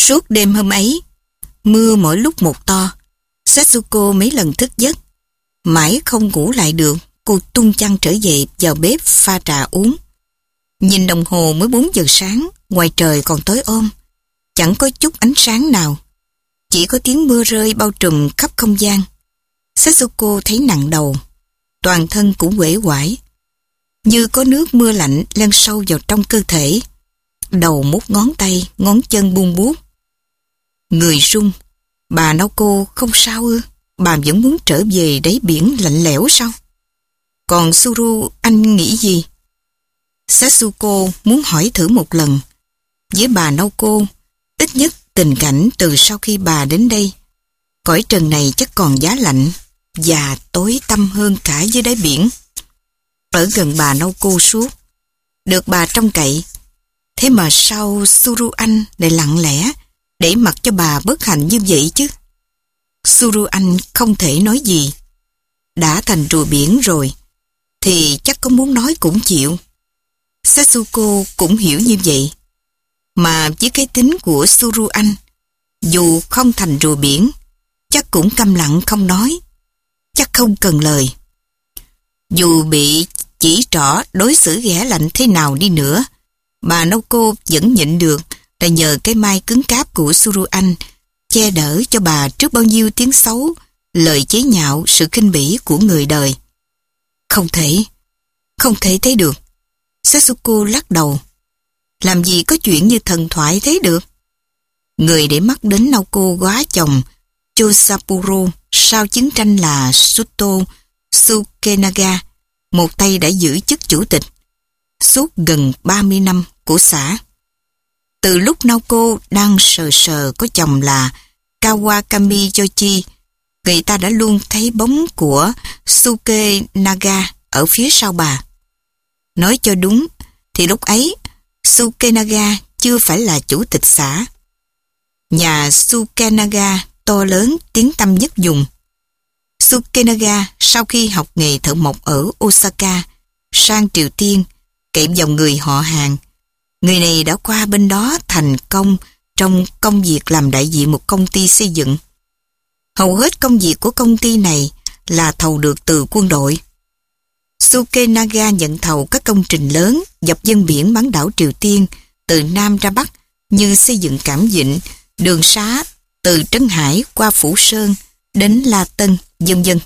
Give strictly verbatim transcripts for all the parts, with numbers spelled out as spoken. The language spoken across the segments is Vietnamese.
Suốt đêm hôm ấy, mưa mỗi lúc một to. Setsuko mấy lần thức giấc. Mãi không ngủ lại được, cô tung chăn trở về vào bếp pha trà uống. Nhìn đồng hồ mới bốn giờ sáng, ngoài trời còn tối om. Chẳng có chút ánh sáng nào. Chỉ có tiếng mưa rơi bao trùm khắp không gian. Setsuko thấy nặng đầu. Toàn thân cũng uể oải. Như có nước mưa lạnh len sâu vào trong cơ thể. Đầu mút ngón tay, ngón chân buông buốt. Người run. Bà Naoko không sao ư? Bà vẫn muốn trở về đáy biển lạnh lẽo sao? Còn Suru, anh nghĩ gì? Setsuko muốn hỏi thử một lần. Với bà Naoko, ít nhất tình cảnh từ sau khi bà đến đây, cõi trần này chắc còn giá lạnh và tối tăm hơn cả dưới đáy biển. Ở gần bà Naoko suốt, được bà trông cậy. Thế mà sao Suru anh lại lặng lẽ để mặc cho bà bất hạnh như vậy chứ? Suru anh không thể nói gì. Đã thành rùa biển rồi, thì chắc có muốn nói cũng chịu. Setsuko cũng hiểu như vậy. Mà với cái tính của Suru anh, dù không thành rùa biển, chắc cũng câm lặng không nói. Chắc không cần lời. Dù bị chỉ trỏ đối xử ghẻ lạnh thế nào đi nữa, bà Naoko vẫn nhịn được là nhờ cái mai cứng cáp của Suru anh che đỡ cho bà trước bao nhiêu tiếng xấu, lời chế nhạo, sự khinh bỉ của người đời. Không thể, không thể thấy được. Setsuko lắc đầu. Làm gì có chuyện như thần thoại thế được. Người để mắt đến Naoko góa chồng Chosapuro sau chiến tranh là Suto Tsukenaga, một tay đã giữ chức chủ tịch suốt gần ba mươi năm của xã. Từ lúc Naoko đang sờ sờ có chồng là Kawakami Yoshi, người ta đã luôn thấy bóng của Tsukenaga ở phía sau bà. Nói cho đúng thì lúc ấy Tsukenaga chưa phải là chủ tịch xã. Nhà Tsukenaga to lớn tiếng tăm nhất vùng. Tsukenaga sau khi học nghề thợ mộc ở Osaka sang Triều Tiên cậy vào người họ hàng. Người này đã qua bên đó thành công trong công việc làm đại diện một công ty xây dựng. Hầu hết công việc của công ty này là thầu được từ quân đội. Tsukenaga nhận thầu các công trình lớn dọc ven biển bán đảo Triều Tiên từ Nam ra Bắc như xây dựng cảng Vịnh, đường xá từ Trấn Hải qua Phủ Sơn đến La Tân, vân vân.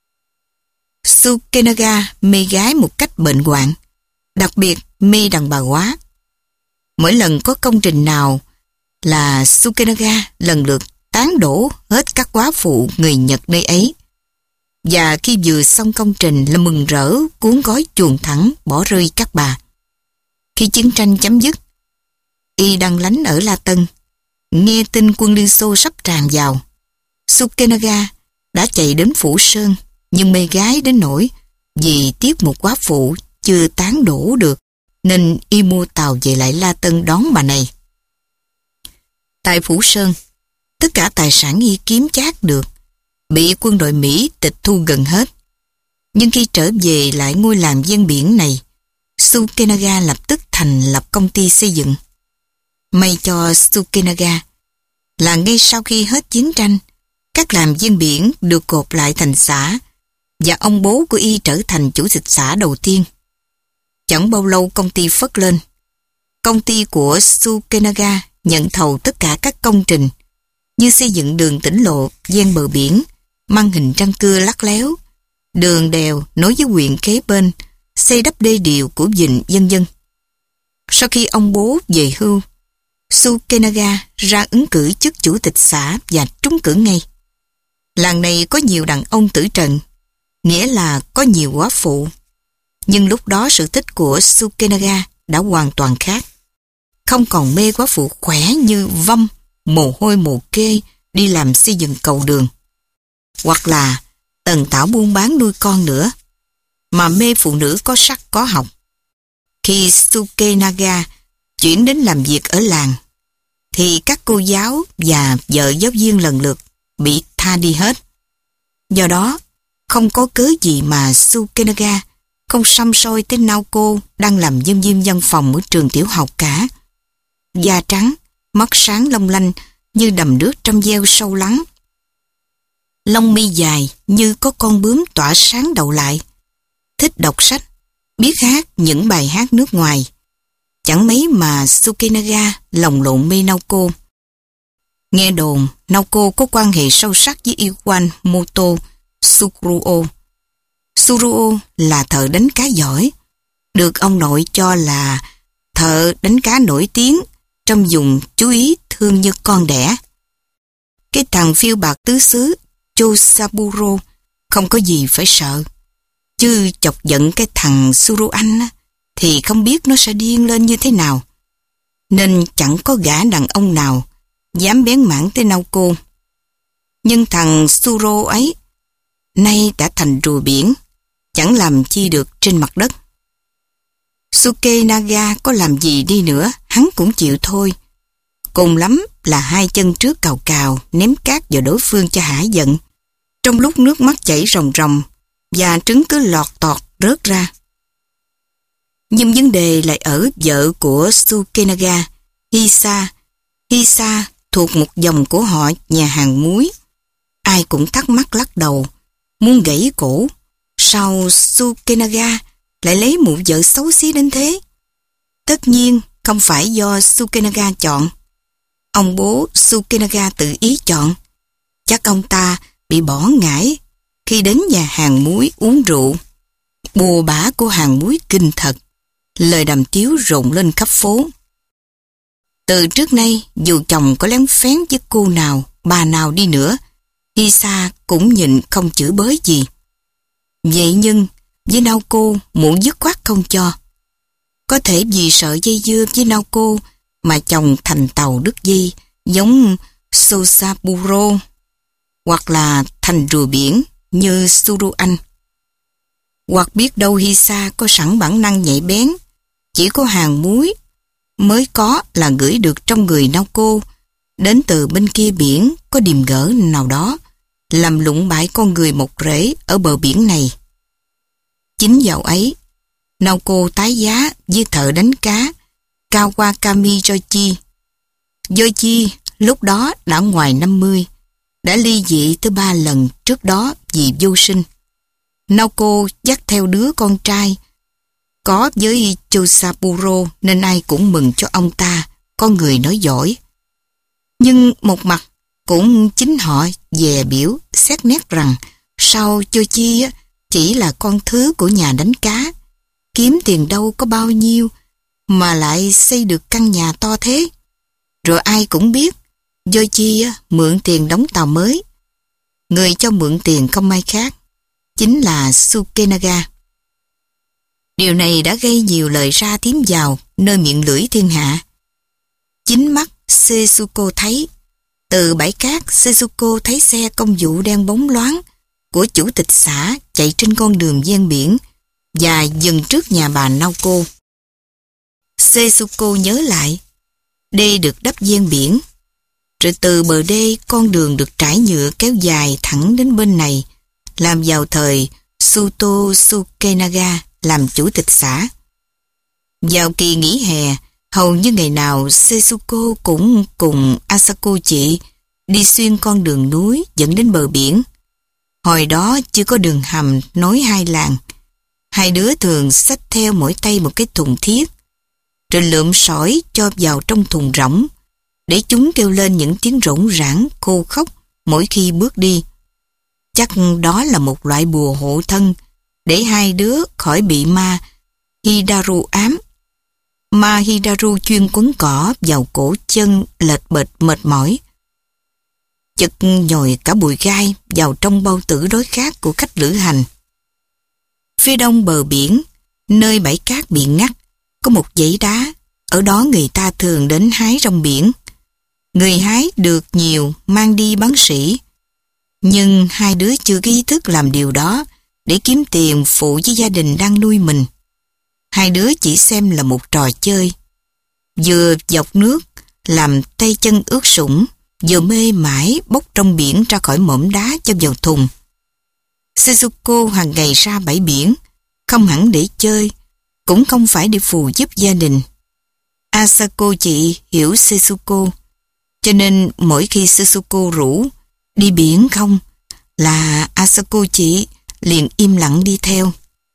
Tsukenaga mê gái một cách bệnh hoạn, đặc biệt mê đàn bà quá. Mỗi lần có công trình nào là Tsukenaga lần lượt tán đổ hết các góa phụ người Nhật nơi ấy. Và khi vừa xong công trình là mừng rỡ cuốn gói chuồn thẳng bỏ rơi các bà. Khi chiến tranh chấm dứt, y đang lánh ở La Tân, nghe tin quân Liên Xô sắp tràn vào. Tsukenaga đã chạy đến Phủ Sơn, nhưng mê gái đến nỗi vì tiếc một góa phụ chưa tán đổ được, nên y mua tàu về lại La Tân đón bà này. Tại Phủ Sơn, tất cả tài sản y kiếm chác được bị quân đội Mỹ tịch thu gần hết. Nhưng khi trở về lại ngôi làng ven biển này, Tsukenaga lập tức thành lập công ty xây dựng. May cho Tsukenaga là ngay sau khi hết chiến tranh, các làng ven biển được gộp lại thành xã và ông bố của y trở thành chủ tịch xã đầu tiên. Chẳng bao lâu công ty phất lên. Công ty của Tsukenaga nhận thầu tất cả các công trình như xây dựng đường tỉnh lộ ven bờ biển mang hình răng cưa lắc léo, đường đèo nối với huyện kế bên, xây đắp đê điều của vịnh, vân vân. Sau khi ông bố về hưu, Tsukenaga ra ứng cử chức chủ tịch xã và trúng cử ngay. Làng này có nhiều đàn ông tử trần, nghĩa là có nhiều góa phụ. Nhưng lúc đó sự thích của Tsukenaga đã hoàn toàn khác. Không còn mê góa phụ khỏe như vâm, mồ hôi mồ kê đi làm xây dựng cầu đường, hoặc là tần tảo buôn bán nuôi con nữa, mà mê phụ nữ có sắc có học. Khi Tsukenaga chuyển đến làm việc ở làng, thì các cô giáo và vợ giáo viên lần lượt bị tha đi hết. Do đó, không có cớ gì mà Tsukenaga không xăm soi tới Naoko đang làm nhân viên văn phòng ở trường tiểu học cả. Da trắng, mắt sáng long lanh như đầm nước trong veo sâu lắng. Lông mi dài như có con bướm tỏa sáng đậu lại. Thích đọc sách, biết hát những bài hát nước ngoài. Chẳng mấy mà Sukenaga lồng lộn mê Naoko. Nghe đồn, Naoko có quan hệ sâu sắc với Iwamoto Tsuruo. Tsuruo là thợ đánh cá giỏi, được ông nội cho là thợ đánh cá nổi tiếng trong vùng chú ý thương như con đẻ. Cái thằng phiêu bạc tứ xứ Chosaburo không có gì phải sợ. Chứ chọc giận cái thằng Suruan á, thì không biết nó sẽ điên lên như thế nào. Nên chẳng có gã đàn ông nào dám bén mảng tới Naoko. Nhưng thằng Suro ấy nay đã thành rùa biển, chẳng làm chi được trên mặt đất. Sukenaga có làm gì đi nữa, hắn cũng chịu thôi. Cùng lắm là hai chân trước cào cào ném cát vào đối phương cho hả giận. Trong lúc nước mắt chảy ròng ròng và trứng cứ lọt tọt rớt ra. Nhưng vấn đề lại ở vợ của Sukenaga, Hisa. Hisa thuộc một dòng của họ nhà hàng muối. Ai cũng thắc mắc lắc đầu, muốn gãy cổ. Sao Sukenaga lại lấy một vợ xấu xí đến thế? Tất nhiên không phải do Sukenaga chọn. Ông bố Sukenaga tự ý chọn. Chắc ông ta bị bỏ ngải khi đến nhà hàng muối uống rượu. Bùa bã của hàng muối kinh thật. Lời đàm tiếu rộn lên khắp phố. Từ trước nay, dù chồng có lén phén với cô nào, bà nào đi nữa, Hisa cũng nhịn không chửi bới gì. Vậy nhưng, với Naoko muốn dứt khoát không cho. Có thể vì sợ dây dưa với Naoko mà chồng thành tàu đứt dây giống Sosaburo, hoặc là thành rùa biển như Suruan. Hoặc biết đâu Hisa có sẵn bản năng nhạy bén, chỉ có hàng muối mới có là gửi được trong người Naoko, đến từ bên kia biển có điềm gỡ nào đó, làm lụng bại con người một rễ ở bờ biển này. Chính dạo ấy, Naoko tái giá với thợ đánh cá Kawakami Yoichi. Yoichi lúc đó đã ngoài năm mươi, đã ly dị tới ba lần trước đó vì vô sinh. Naoko dắt theo đứa con trai có với Chosaburo nên ai cũng mừng cho ông ta, con người nói giỏi. Nhưng một mặt cũng chính họ dè biểu xét nét rằng sao Yoichi chỉ là con thứ của nhà đánh cá, kiếm tiền đâu có bao nhiêu mà lại xây được căn nhà to thế. Rồi ai cũng biết Yoichi mượn tiền đóng tàu mới. Người cho mượn tiền không ai khác chính là Sukenaga. Điều này đã gây nhiều lời ra tiếng vào nơi miệng lưỡi thiên hạ. Chính mắt Setsuko thấy. Từ bãi cát, Setsuko thấy xe công vụ đen bóng loáng của chủ tịch xã chạy trên con đường ven biển và dừng trước nhà bà Naoko. Setsuko nhớ lại, đê được đắp ven biển, rồi từ bờ đê con đường được trải nhựa kéo dài thẳng đến bên này, làm vào thời Suto Sukenaga làm chủ tịch xã. Vào kỳ nghỉ hè, hầu như ngày nào Setsuko cũng cùng Asako chị đi xuyên con đường núi dẫn đến bờ biển. Hồi đó chưa có đường hầm nối hai làng. Hai đứa thường xách theo mỗi tay một cái thùng thiết, rồi lượm sỏi cho vào trong thùng rỗng, để chúng kêu lên những tiếng rỗng rãng khô khốc mỗi khi bước đi. Chắc đó là một loại bùa hộ thân, để hai đứa khỏi bị ma Hidaru ám. Ma Hidaru chuyên quấn cỏ vào cổ chân lệch bệch mệt mỏi, chực nhồi cả bụi gai vào trong bao tử đói khát của khách lữ hành. Phía đông bờ biển, nơi bãi cát bị ngắt, có một dãy đá, ở đó người ta thường đến hái rong biển. Người hái được nhiều mang đi bán sỉ, nhưng hai đứa chưa có ý thức làm điều đó để kiếm tiền phụ với gia đình đang nuôi mình. Hai đứa chỉ xem là một trò chơi. Vừa dọc nước, làm tay chân ướt sũng, vừa mê mải bốc trong biển ra khỏi mỏm đá cho vào thùng. Setsuko hàng ngày ra bãi biển, không hẳn để chơi, cũng không phải để phụ giúp gia đình. Asako chị hiểu Setsuko, Cho nên mỗi khi Setsuko rủ đi biển không, là Asako chị liền im lặng đi theo.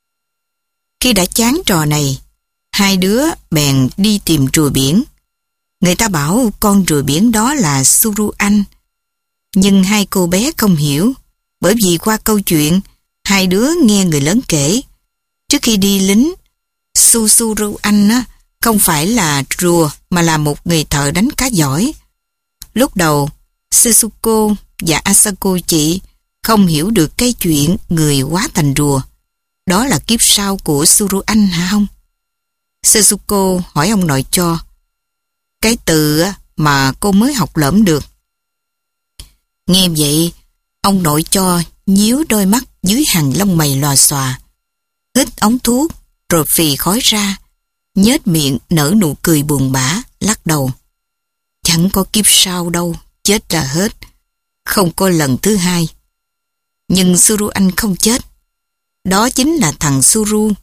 Khi đã chán trò này, hai đứa bèn đi tìm rùa biển. Người ta bảo con rùa biển đó là Suruan, nhưng hai cô bé không hiểu, bởi vì qua câu chuyện hai đứa nghe người lớn kể, trước khi đi lính, Susuruan á, không phải là rùa mà là một người thợ đánh cá giỏi. Lúc đầu, Setsuko và Asako chị không hiểu được cái chuyện người hóa thành rùa. Đó là kiếp sau của Suruan hả không? Setsuko hỏi ông nội cho. Cái từ mà cô mới học lỡm được. Nghe vậy, ông nội cho nhíu đôi mắt dưới hàng lông mày lòa xòa, hít ống thuốc rồi phì khói ra, nhếch miệng nở nụ cười buồn bã, lắc đầu. Chẳng có kiếp sau đâu, chết là hết, không có lần thứ hai. Nhưng Suruan không chết. Đó chính là thằng Suru.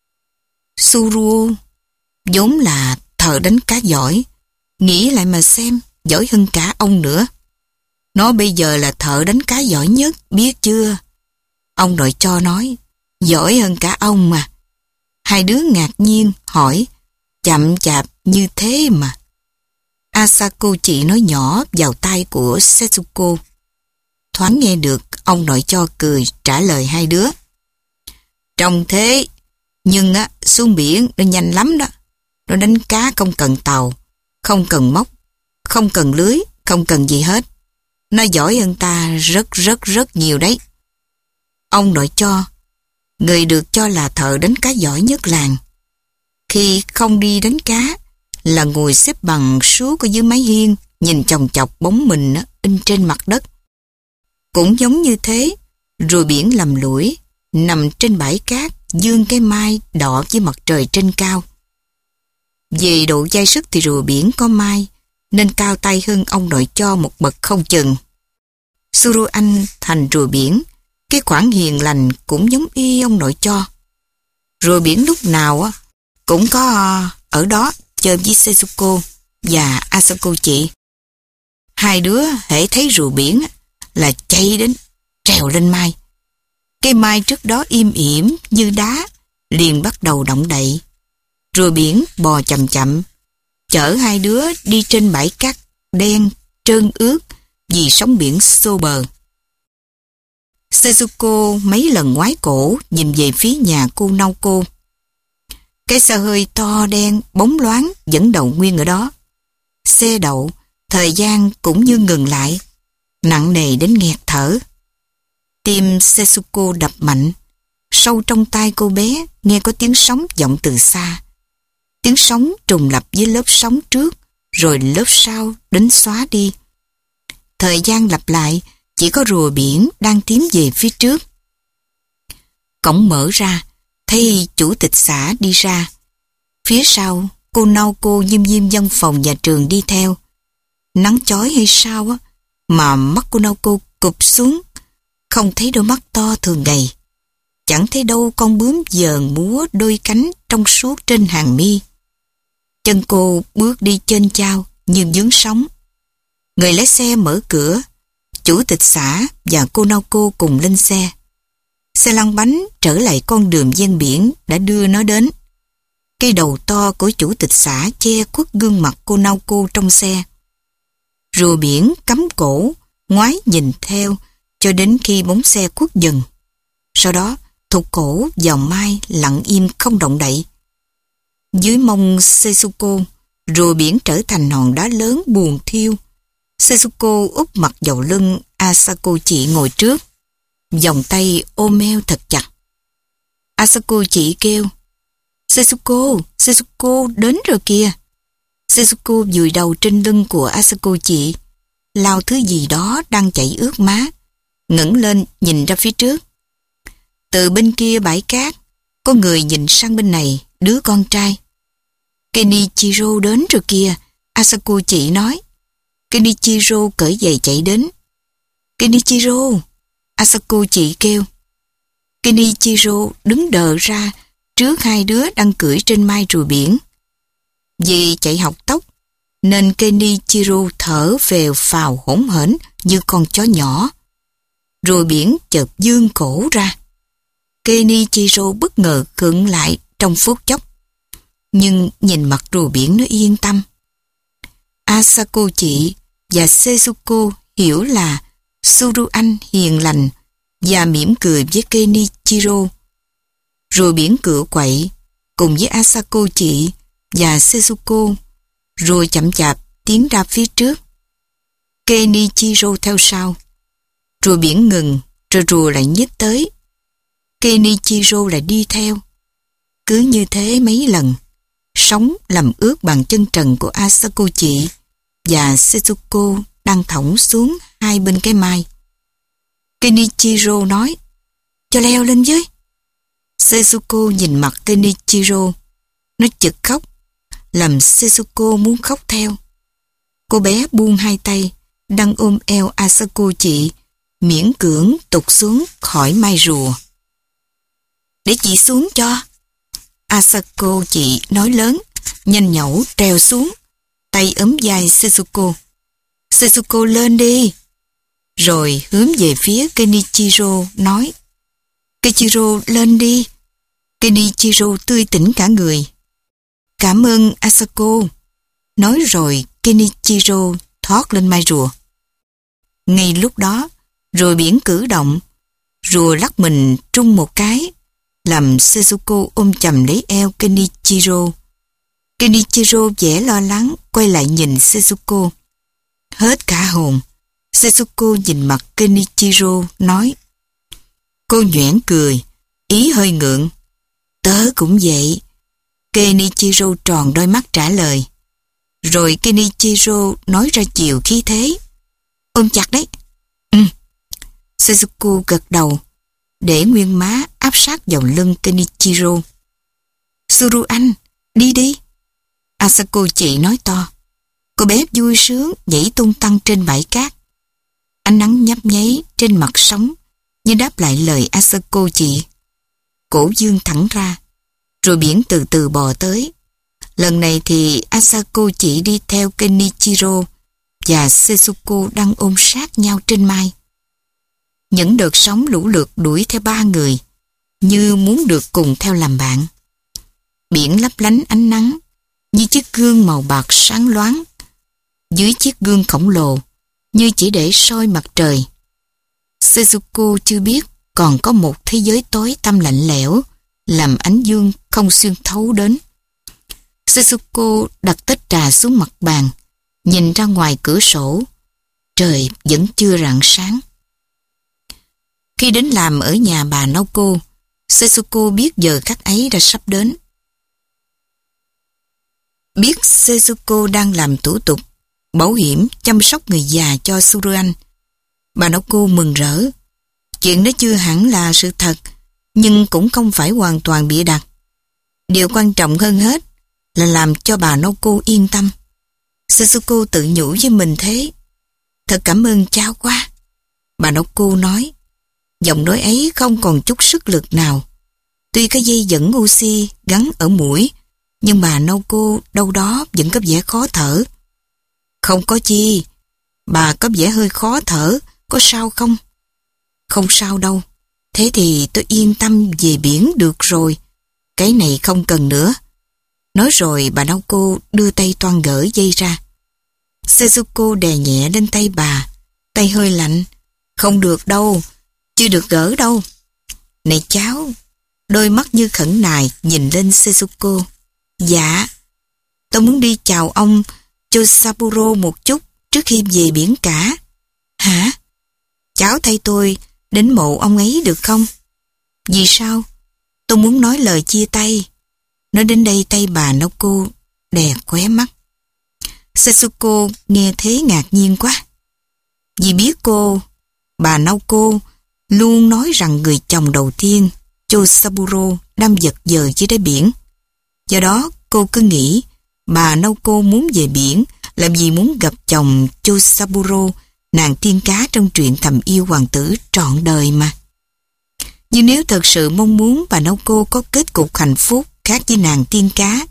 Suru vốn là thợ đánh cá giỏi. Nghĩ lại mà xem, giỏi hơn cả ông nữa. Nó bây giờ là thợ đánh cá giỏi nhất, biết chưa? Ông nội cho nói, giỏi hơn cả ông mà. Hai đứa ngạc nhiên hỏi, chậm chạp như thế mà. Asako chị nói nhỏ vào tai của Setsuko. Thoáng nghe được, ông nội cho cười trả lời hai đứa. Trông thế, nhưng á, xuống biển nó nhanh lắm đó. Nó đánh cá không cần tàu, không cần móc, không cần lưới, không cần gì hết. Nó giỏi hơn ta rất rất rất nhiều đấy. Ông nội cho, người được cho là thợ đánh cá giỏi nhất làng. Khi không đi đánh cá, là ngồi xếp bằng suốt ở dưới mái hiên, nhìn chòng chọc bóng mình in trên mặt đất. Cũng giống như thế, rùa biển lầm lũi, nằm trên bãi cát, dương cái mai đỏ với mặt trời trên cao. Về độ dai sức thì rùa biển có mai, nên cao tay hơn ông nội cho một bậc không chừng. Suruan thành rùa biển, cái khoản hiền lành cũng giống y ông nội cho. Rùa biển lúc nào cũng có ở đó chơi với Setsuko và Asako chị. Hai đứa hễ thấy rùa biển là chạy đến, trèo lên mai. Cây mai trước đó im ỉm như đá, liền bắt đầu động đậy. Rùa biển bò chậm chậm, chở hai đứa đi trên bãi cát đen, trơn ướt vì sóng biển xô bờ. Setsuko mấy lần ngoái cổ nhìn về phía nhà cô Naoko. Cái xe hơi to đen, bóng loáng vẫn đậu nguyên ở đó. Xe đậu, thời gian cũng như ngừng lại, nặng nề đến nghẹt thở. Tim Setsuko đập mạnh, sâu trong tai cô bé nghe có tiếng sóng vọng từ xa. Tiếng sóng trùng lặp với lớp sóng trước, rồi lớp sau đến xóa đi. Thời gian lặp lại, chỉ có rùa biển đang tiến về phía trước. Cổng mở ra, thấy chủ tịch xã đi ra. Phía sau, cô Naoko diêm diêm văn phòng nhà trường đi theo. Nắng chói hay sao á, mà mắt cô Naoko cụp xuống, không thấy đôi mắt to thường ngày. Chẳng thấy đâu con bướm dờn múa đôi cánh trong suốt trên hàng mi. Chân cô bước đi chênh chao như vướng sóng. Người lái xe mở cửa, chủ tịch xã và cô Naoko cùng lên xe. Xe lăn bánh trở lại con đường ven biển đã đưa nó đến. Cái đầu to của chủ tịch xã che khuất gương mặt cô Naoko trong xe. Rùa biển cắm cổ, ngoái nhìn theo cho đến khi bóng xe khuất dần. Sau đó, thụt cổ vào mai lặng im không động đậy. Dưới mông Setsuko, rùa biển trở thành hòn đá lớn buồn thiêu. Setsuko úp mặt vào lưng Asako chị ngồi trước, vòng tay ôm eo thật chặt. Asako chị kêu, Setsuko, Setsuko đến rồi kìa. Setsuko vùi đầu trên lưng của Asako chị, lau thứ gì đó đang chảy ướt má, ngẩng lên nhìn ra phía trước. Từ bên kia bãi cát, có người nhìn sang bên này, đứa con trai. Kenichiro đến rồi kìa, Asako chị nói. Kenichiro cởi giày chạy đến. Kenichiro, Asako chị kêu. Kenichiro đứng đờ ra trước hai đứa đang cưỡi trên mai rùa biển. Vì chạy học tốc, nên Kenichiro thở phèo phào hỗn hển như con chó nhỏ. Rùa biển chợt vươn cổ ra. Kenichiro bất ngờ khựng lại trong phút chốc, nhưng nhìn mặt rùa biển nó yên tâm. Asako chị và Setsuko hiểu là Suruan hiền lành và mỉm cười với Kenichiro. Rùa biển cựa quậy cùng với Asako chị và Setsuko, rồi chậm chạp tiến ra phía trước. Kenichiro theo sau. Rùa biển ngừng, rồi rùa lại nhích tới. Kenichiro lại đi theo. Cứ như thế mấy lần, sóng làm ướt bàn chân trần của Asako chị và Setsuko đang thõng xuống hai bên cái mai. Kenichiro nói, cho leo lên với. Setsuko nhìn mặt Kenichiro. Nó chực khóc, làm Setsuko muốn khóc theo. Cô bé buông hai tay, đang ôm eo Asako chị, miễn cưỡng tụt xuống khỏi mai rùa. Để chị xuống cho. Asako chị nói lớn, nhanh nhẩu trèo xuống, tay ấm vai Setsuko. Setsuko lên đi. Rồi hướng về phía Kenichiro nói, Kenichiro lên đi. Kenichiro tươi tỉnh cả người. Cảm ơn Asako. Nói rồi Kenichiro thoát lên mai rùa. Ngay lúc đó, rùa biển cử động, rùa lắc mình trung một cái, làm Setsuko ôm chầm lấy eo Kenichiro. Kenichiro vẻ lo lắng quay lại nhìn Setsuko. Hết cả hồn, Setsuko nhìn mặt Kenichiro nói, cô nhoẻn cười, ý hơi ngượng. Tớ cũng vậy. Kenichiro tròn đôi mắt trả lời. Rồi Kenichiro nói ra chiều khí thế. Ôm chặt đấy. Ừ. Setsuko gật đầu, để nguyên má áp sát vào lưng Kenichiro. Suruan, đi đi. Asako chị nói to. Cô bé vui sướng nhảy tung tăng trên bãi cát. Ánh nắng nhấp nháy trên mặt sóng như đáp lại lời Asako chị. Cổ dương thẳng ra, rồi biển từ từ bò tới. Lần này thì Asako chị đi theo Kenichiro và Setsuko đang ôm sát nhau trên mai. Những đợt sóng lũ lượt đuổi theo ba người, như muốn được cùng theo làm bạn. Biển lấp lánh ánh nắng, như chiếc gương màu bạc sáng loáng. Dưới chiếc gương khổng lồ, như chỉ để soi mặt trời. Setsuko chưa biết còn có một thế giới tối tăm lạnh lẽo, làm ánh dương không xuyên thấu đến. Setsuko đặt tách trà xuống mặt bàn, nhìn ra ngoài cửa sổ. Trời vẫn chưa rạng sáng. Khi đến làm ở nhà bà Naoko, Setsuko biết giờ khắc ấy đã sắp đến. Biết Setsuko đang làm thủ tục bảo hiểm chăm sóc người già cho Suruan, bà Naoko mừng rỡ. Chuyện đó chưa hẳn là sự thật, nhưng cũng không phải hoàn toàn bịa đặt. Điều quan trọng hơn hết là làm cho bà Naoko yên tâm. Setsuko tự nhủ với mình thế. Thật cảm ơn cháu quá, bà Naoko nói. Giọng nói ấy không còn chút sức lực nào. Tuy cái dây dẫn oxy gắn ở mũi, nhưng bà Naoko đâu đó vẫn có vẻ khó thở. Không có chi, bà có vẻ hơi khó thở, có sao không? Không sao đâu, thế thì tôi yên tâm về biển được rồi. Cái này không cần nữa. Nói rồi bà Naoko đưa tay toan gỡ dây ra. Setsuko đè nhẹ lên tay bà, tay hơi lạnh. Không được đâu, chưa được gỡ đâu. Này cháu, đôi mắt như khẩn nài nhìn lên Setsuko. Dạ, tôi muốn đi chào ông Chosaburo một chút trước khi về biển cả. Hả? Cháu thay tôi đến mộ ông ấy được không? Vì sao? Tôi muốn nói lời chia tay. Nói đến đây tay bà Naoko đè khóe mắt. Setsuko nghe thế ngạc nhiên quá. Vì biết cô, bà Naoko luôn nói rằng người chồng đầu tiên, Chosaburo, đang vật vờ dưới đáy biển. Do đó cô cứ nghĩ bà Naoko muốn về biển làm vì muốn gặp chồng Chosaburo, nàng tiên cá trong truyện thầm yêu hoàng tử trọn đời mà. Nhưng nếu thật sự mong muốn bà Naoko có kết cục hạnh phúc khác với nàng tiên cá,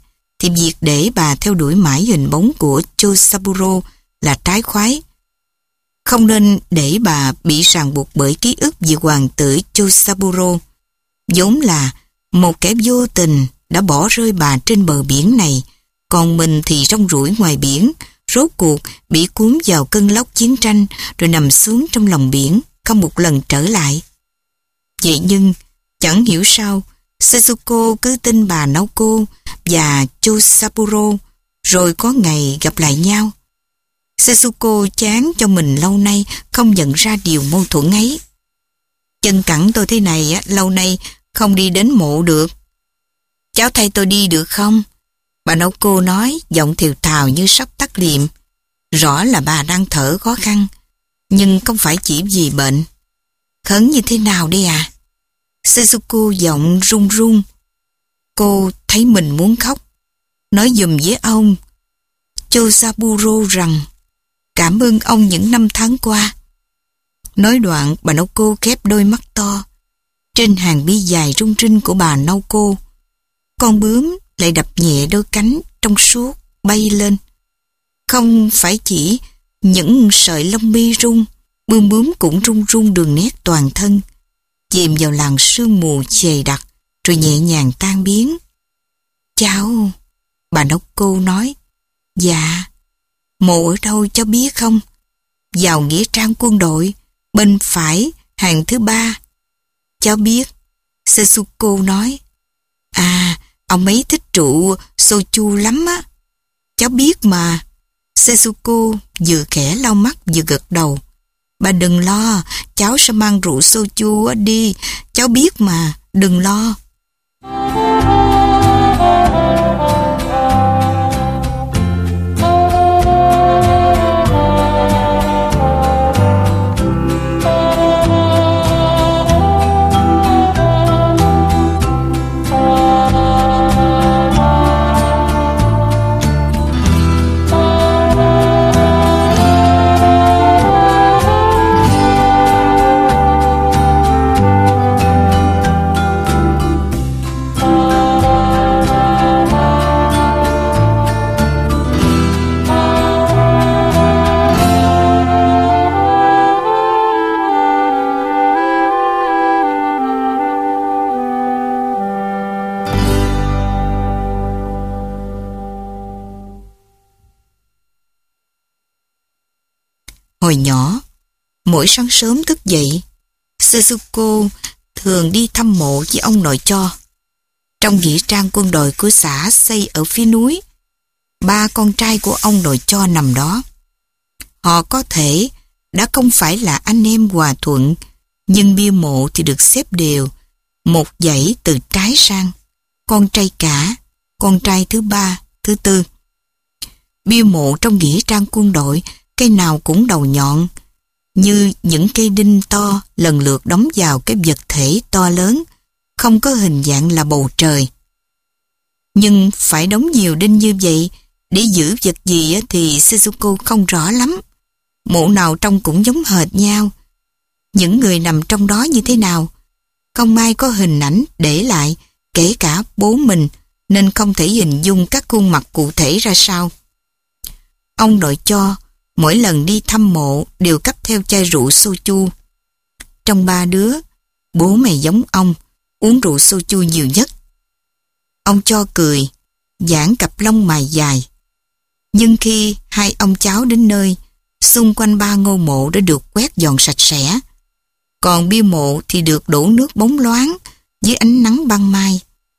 thì việc để bà theo đuổi mãi hình bóng của Chosaburo là trái khoái. Không nên để bà bị ràng buộc bởi ký ức về hoàng tử Chosaburo, vốn là một kẻ vô tình đã bỏ rơi bà trên bờ biển này, còn mình thì rong ruổi ngoài biển, rốt cuộc bị cuốn vào cơn lốc chiến tranh rồi nằm xuống trong lòng biển, không một lần trở lại. Vậy nhưng, chẳng hiểu sao, Setsuko cứ tin bà Naoko và Chosaburo, rồi có ngày gặp lại nhau. Setsuko chán cho mình lâu nay không nhận ra điều mâu thuẫn ấy. Chân cẳng tôi thế này, lâu nay không đi đến mộ được. Cháu thay tôi đi được không? Bà Naoko nói, giọng thều thào như sắp tắt liệm. Rõ là bà đang thở khó khăn, nhưng không phải chỉ vì bệnh. Khấn như thế nào đây à? Setsuko giọng run run. Cô thấy mình muốn khóc. Nói giùm với ông Chosaburo rằng cảm ơn ông những năm tháng qua. Nói đoạn, bà Naoko khép đôi mắt to. Trên hàng mi dài rung rinh của bà Naoko, con bướm lại đập nhẹ đôi cánh trong suốt bay lên. Không phải chỉ những sợi lông mi rung, bướm bướm cũng rung rung đường nét toàn thân, chìm vào làn sương mù dày đặc, rồi nhẹ nhàng tan biến. Cháu, bà Naoko nói. Dạ. Mộ ở đâu cháu biết không? Vào nghĩa trang quân đội, bên phải, hàng thứ ba. Cháu biết. Setsuko nói. À, ông ấy thích rượu soju lắm á. Cháu biết mà. Setsuko vừa khẽ lau mắt vừa gật đầu. Bà đừng lo, cháu sẽ mang rượu soju đi. Cháu biết mà, đừng lo. Hồi nhỏ, mỗi sáng sớm thức dậy, Setsuko thường đi thăm mộ với ông nội cho. Trong nghĩa trang quân đội của xã xây ở phía núi, ba con trai của ông nội cho nằm đó. Họ có thể đã không phải là anh em hòa thuận, nhưng bia mộ thì được xếp đều, một dãy từ trái sang, con trai cả, con trai thứ ba, thứ tư. Bia mộ trong nghĩa trang quân đội cây nào cũng đầu nhọn, như những cây đinh to lần lượt đóng vào cái vật thể to lớn, không có hình dạng là bầu trời. Nhưng phải đóng nhiều đinh như vậy để giữ vật gì thì Setsuko không rõ lắm. Mộ nào trông cũng giống hệt nhau. Những người nằm trong đó như thế nào, không ai có hình ảnh để lại, kể cả bố mình, nên không thể hình dung các khuôn mặt cụ thể ra sao. Ông nội cho mỗi lần đi thăm mộ đều cấp theo chai rượu soju. Trong ba đứa, bố mày giống ông, uống rượu soju nhiều nhất. Ông cho cười, giãn cặp lông mày dài. Nhưng khi hai ông cháu đến nơi, xung quanh ba ngôi mộ đã được quét dọn sạch sẽ. Còn bia mộ thì được đổ nước bóng loáng dưới ánh nắng ban mai.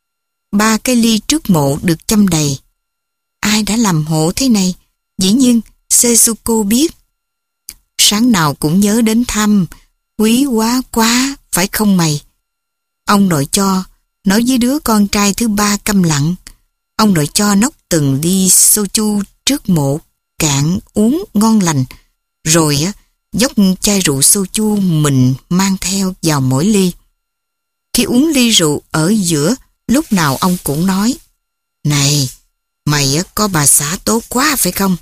Ba cái ly trước mộ được châm đầy. Ai đã làm hộ thế này? Dĩ nhiên Setsuko biết. Sáng nào cũng nhớ đến thăm, quý quá quá, phải không mày? Ông nội cho nói với đứa con trai thứ ba câm lặng. Ông nội cho nốc từng ly soju trước mộ cạn uống ngon lành, rồi á dốc chai rượu soju mình mang theo vào mỗi ly. Khi uống ly rượu ở giữa, lúc nào ông cũng nói: "Này, mày á có bà xã tốt quá phải không?"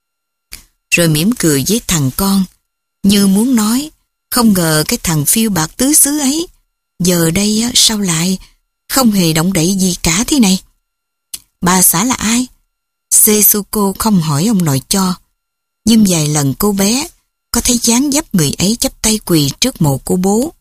Rồi mỉm cười với thằng con, như muốn nói: "Không ngờ cái thằng phiêu bạc tứ xứ ấy giờ đây á sao lại không hề động đậy gì cả thế này." Bà xã là ai? Setsuko không hỏi ông nội cho, nhưng vài lần cô bé có thấy dáng dấp người ấy chắp tay quỳ trước mộ của bố.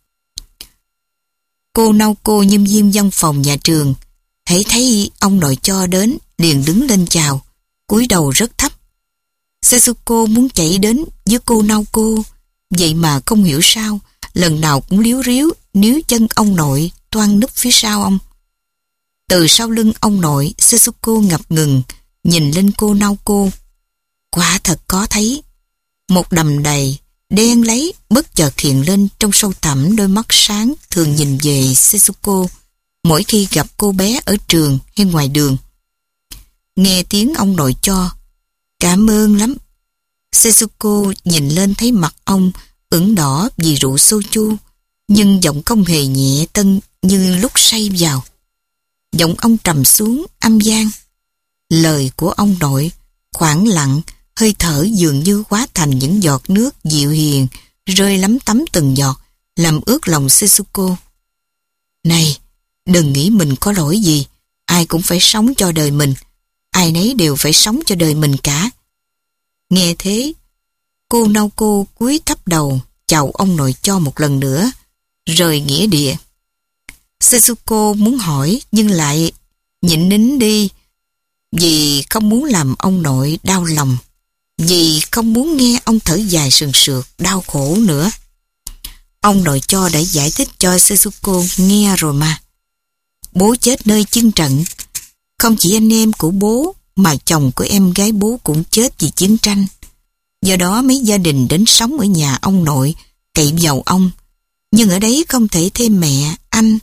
Cô Naoko nhân viên văn phòng nhà trường, hễ thấy ông nội cho đến liền đứng lên chào, cúi đầu rất thấp. Setsuko muốn chạy đến với cô Naoko, vậy mà không hiểu sao lần nào cũng líu ríu níu chân ông nội toan núp phía sau ông. Từ sau lưng ông nội, Setsuko ngập ngừng nhìn lên cô Naoko. Quả thật có thấy một đầm đầy đen lấy bất chợt hiện lên trong sâu thẳm đôi mắt sáng thường nhìn về Setsuko mỗi khi gặp cô bé ở trường hay ngoài đường. Nghe tiếng ông nội cho, cảm ơn lắm. Setsuko nhìn lên thấy mặt ông ửng đỏ vì rượu soju, nhưng giọng không hề nhẹ tân như lúc say vào. Giọng ông trầm xuống âm gian. Lời của ông nội khoảng lặng, hơi thở dường như hóa thành những giọt nước dịu hiền rơi lấm tấm từng giọt, làm ướt lòng Setsuko. Này, đừng nghĩ mình có lỗi gì, ai cũng phải sống cho đời mình, ai nấy đều phải sống cho đời mình cả. Nghe thế, cô Naoko cúi thấp đầu chào ông nội cho một lần nữa, rời nghĩa địa. Setsuko muốn hỏi nhưng lại nhịn nín đi, vì không muốn làm ông nội đau lòng, vì không muốn nghe ông thở dài sườn sượt đau khổ nữa. Ông nội cho đã giải thích cho Setsuko nghe rồi mà. Bố chết nơi chiến trận, không chỉ anh em của bố mà chồng của em gái bố cũng chết vì chiến tranh. Do đó mấy gia đình đến sống ở nhà ông nội cậy vào ông, nhưng ở đấy không thể thêm mẹ, anh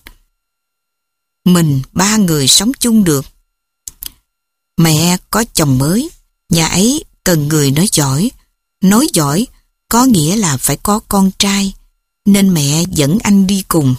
mình ba người sống chung được. Mẹ có chồng mới, nhà ấy cần người nói giỏi. Nói giỏi có nghĩa là phải có con trai, nên mẹ dẫn anh đi cùng.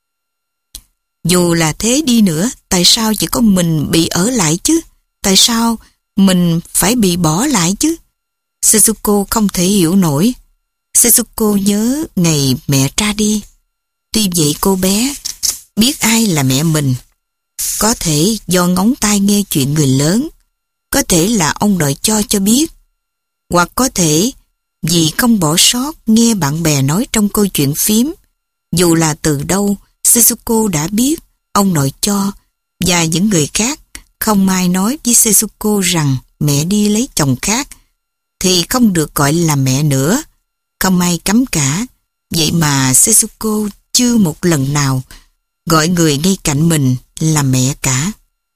Dù là thế đi nữa, tại sao chỉ có mình bị ở lại chứ? Tại sao mình phải bị bỏ lại chứ? Setsuko không thể hiểu nổi. Setsuko nhớ ngày mẹ ra đi. Tuy vậy cô bé biết ai là mẹ mình. Có thể do ngón tai nghe chuyện người lớn, có thể là ông nội cho cho biết, hoặc có thể vì không bỏ sót nghe bạn bè nói trong câu chuyện phím. Dù là từ đâu, Setsuko đã biết ông nội cho và những người khác không ai nói với Setsuko rằng mẹ đi lấy chồng khác thì không được gọi là mẹ nữa. Không ai cấm cả. Vậy mà Setsuko chưa một lần nào gọi người ngay cạnh mình là mẹ cả.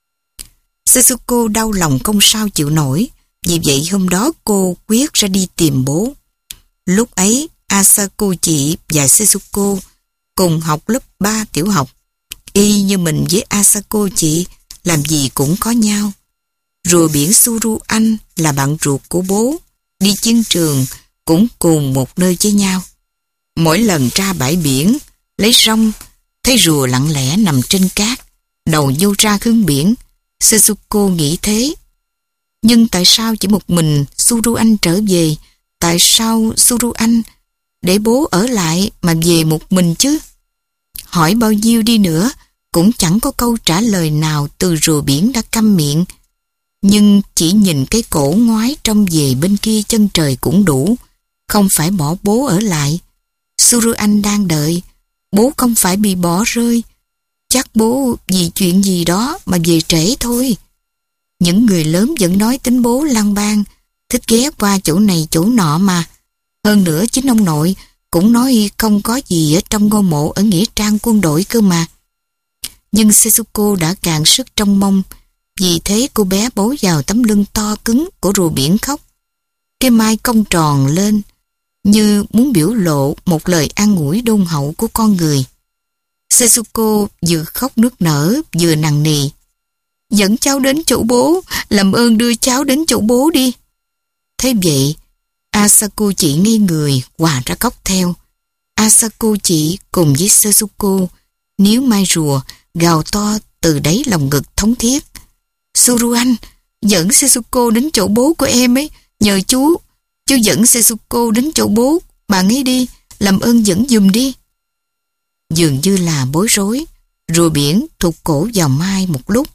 Setsuko đau lòng không sao chịu nổi. Vì vậy hôm đó cô quyết ra đi tìm bố. Lúc ấy Asako chị và Setsuko cùng học lớp ba tiểu học. Y như mình với Asako chị làm gì cũng có nhau. Rùa biển Suru Anh là bạn ruột của bố, đi chiến trường cũng cùng một nơi với nhau. Mỗi lần ra bãi biển lấy rong, thấy rùa lặng lẽ nằm trên cát, đầu nhô ra hướng biển. Setsuko nghĩ thế. Nhưng tại sao chỉ một mình Suru Anh trở về? Tại sao Suru Anh để bố ở lại mà về một mình chứ? Hỏi bao nhiêu đi nữa cũng chẳng có câu trả lời nào từ rùa biển đã câm miệng. Nhưng chỉ nhìn cái cổ ngoái trông về bên kia chân trời cũng đủ, không phải bỏ bố ở lại. Suru Anh đang đợi, bố không phải bị bỏ rơi. Chắc bố vì chuyện gì đó mà về trễ thôi. Những người lớn vẫn nói tính bố lang bang, thích ghé qua chỗ này chỗ nọ mà. Hơn nữa chính ông nội cũng nói không có gì ở trong ngôi mộ ở nghĩa trang quân đội cơ mà. Nhưng Setsuko đã cạn sức trong mong, vì thế cô bé bấu vào tấm lưng to cứng của rùa biển khóc. Cái mai cong tròn lên như muốn biểu lộ một lời an ủi đôn hậu của con người. Setsuko vừa khóc nức nở vừa nằng nì. Dẫn cháu đến chỗ bố, làm ơn đưa cháu đến chỗ bố đi. Thế vậy, Asako chị ngây người hòa ra khóc theo. Asako chị cùng với Setsuko níu mai rùa gào to từ đáy lòng ngực thống thiết. Suru Anh, dẫn Setsuko đến chỗ bố của em ấy, nhờ chú, chú dẫn Setsuko đến chỗ bố, bạn ấy đi, làm ơn dẫn giùm đi. Dường như là bối rối, rùa biển thụt cổ vào mai một lúc,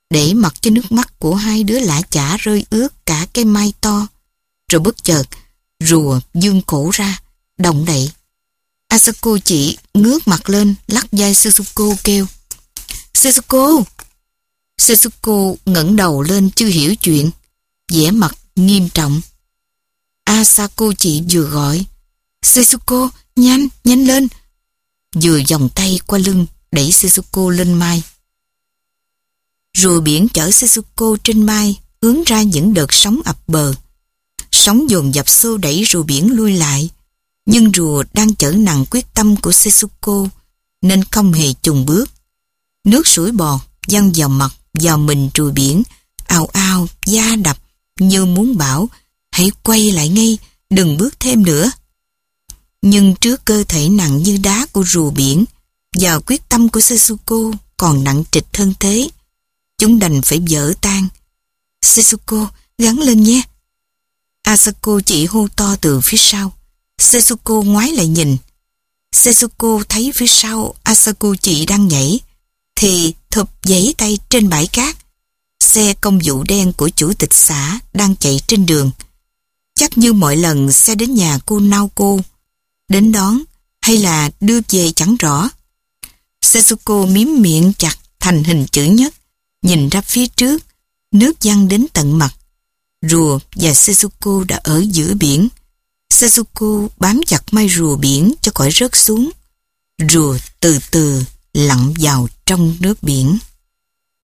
để mặc cho nước mắt của hai đứa lã chả rơi ướt cả cây mai to. Rồi bất chợt, rùa dương cổ ra, động đậy. Asako chỉ ngước mặt lên, lắc vai Setsuko kêu: Setsuko! Setsuko ngẩng đầu lên chưa hiểu chuyện, vẻ mặt nghiêm trọng. Asako chỉ vừa gọi: Setsuko, nhanh, nhanh lên! Vừa vòng tay qua lưng, đẩy Setsuko lên mai. Rùa biển chở Setsuko trên mai, hướng ra những đợt sóng ập bờ. Sóng dồn dập xô đẩy rùa biển lui lại, nhưng rùa đang chở nặng quyết tâm của Setsuko nên không hề chùng bước. Nước sủi bọt văng vào mặt, vào mình rùa biển, ào ào, da đập như muốn bảo: hãy quay lại ngay, đừng bước thêm nữa. Nhưng trước cơ thể nặng như đá của rùa biển và quyết tâm của Setsuko còn nặng trịch hơn thế, chúng đành phải vỡ tan. Setsuko, gắng lên nhé! Asako chỉ hô to từ phía sau. Setsuko ngoái lại nhìn. Setsuko thấy phía sau Asako chỉ đang nhảy, thì thụp giãy tay trên bãi cát. Xe công vụ đen của chủ tịch xã đang chạy trên đường. Chắc như mọi lần xe đến nhà cô Naoko, đến đón hay là đưa về chẳng rõ. Setsuko miếm miệng chặt thành hình chữ nhất, nhìn ra phía trước, nước văng đến tận mặt. Rùa và Setsuko đã ở giữa biển. Setsuko bám chặt mai rùa biển cho khỏi rớt xuống. Rùa từ từ lặn vào trong nước biển.